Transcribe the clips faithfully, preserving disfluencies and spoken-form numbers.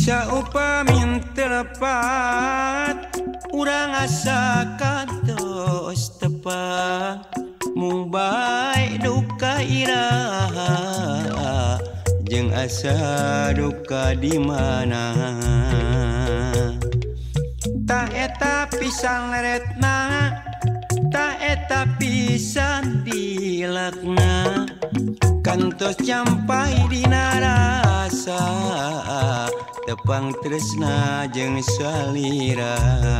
Saupamin telepat urang asa kantos tepat mung bae duka iraha jeung asa duka di mana ta eta pisan leretna ta eta pisan dilakna kantos campai dina rasa tepang tresna jeung salira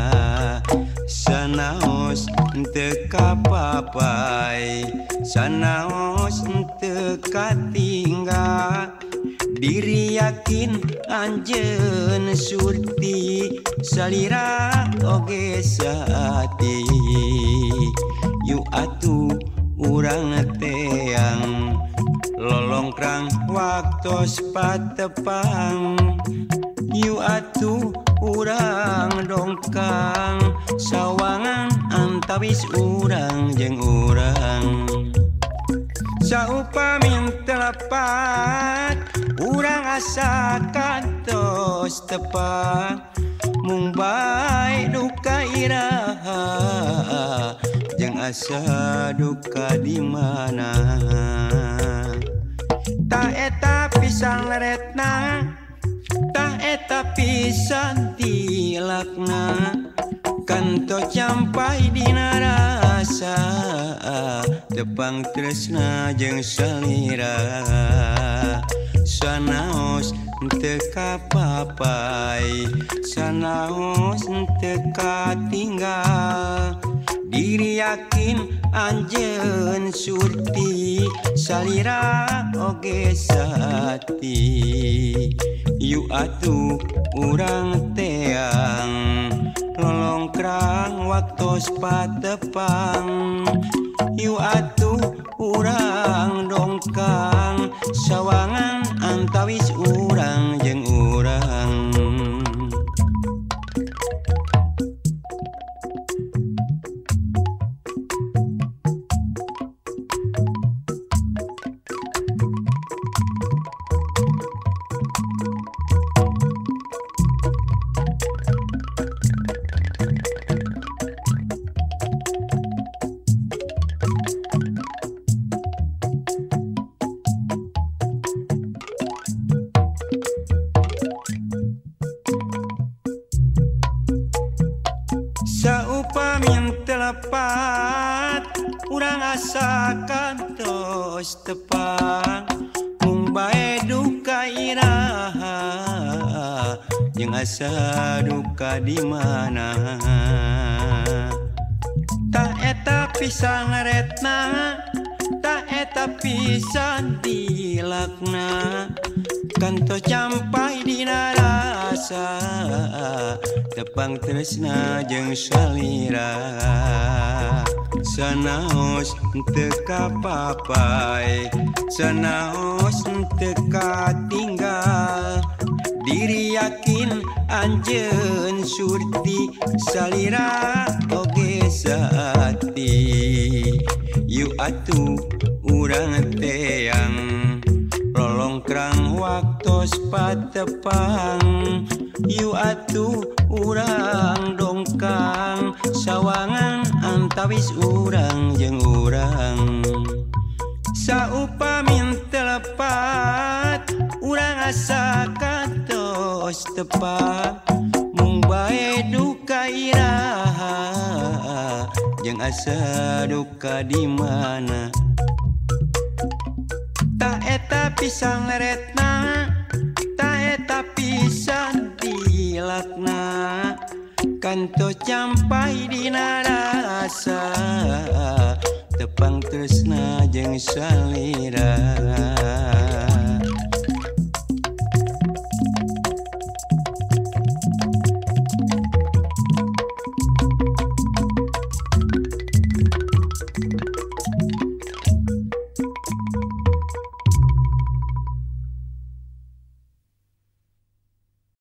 sanaos teu kapapai sanaos teu katinggal diri yakin anjeun surti salira oge saati yu atuh urang teang lolongkrang waktos patepang yu atuh urang dongkang sawangan antawis urang jeung urang saupamin telepat urang asa kantos tepat mung bae duka iraha jeung asa duka di mana ta eta pisan leretna ta eta pisan tilakna kantos campai dina rasa tepang tresna jeung salira sanaos teu kapapai sanaos teu katinggal diri yakin anjeun surti salira oge saati yu atuh urang teang lolongkrang waktos patepang yu atuh urang dongkang sawangan antawis urang jeung urang saupamin telepat urang asa kantos tepat mung bae duka iraha jeung asa duka di mana ta eta pisan ngaretna ta eta pisan dilakna kantos campai dina rasa tepang tresna jeung salira sanaos teu kapapai sanaos teu katinggal diri yakin anjeun surti salira oge saati yu atuh urang teang lolongkrang waktos patepang yu atuh urang dongkang sawangan antawis urang jeung urang saupamin telepat urang asa kantos tepat mung bae duka iraha jeung asa duka di mana ta eta pisan leretna ta eta pisan dilakna kantos campai dina rasa tepang tresna jeung salira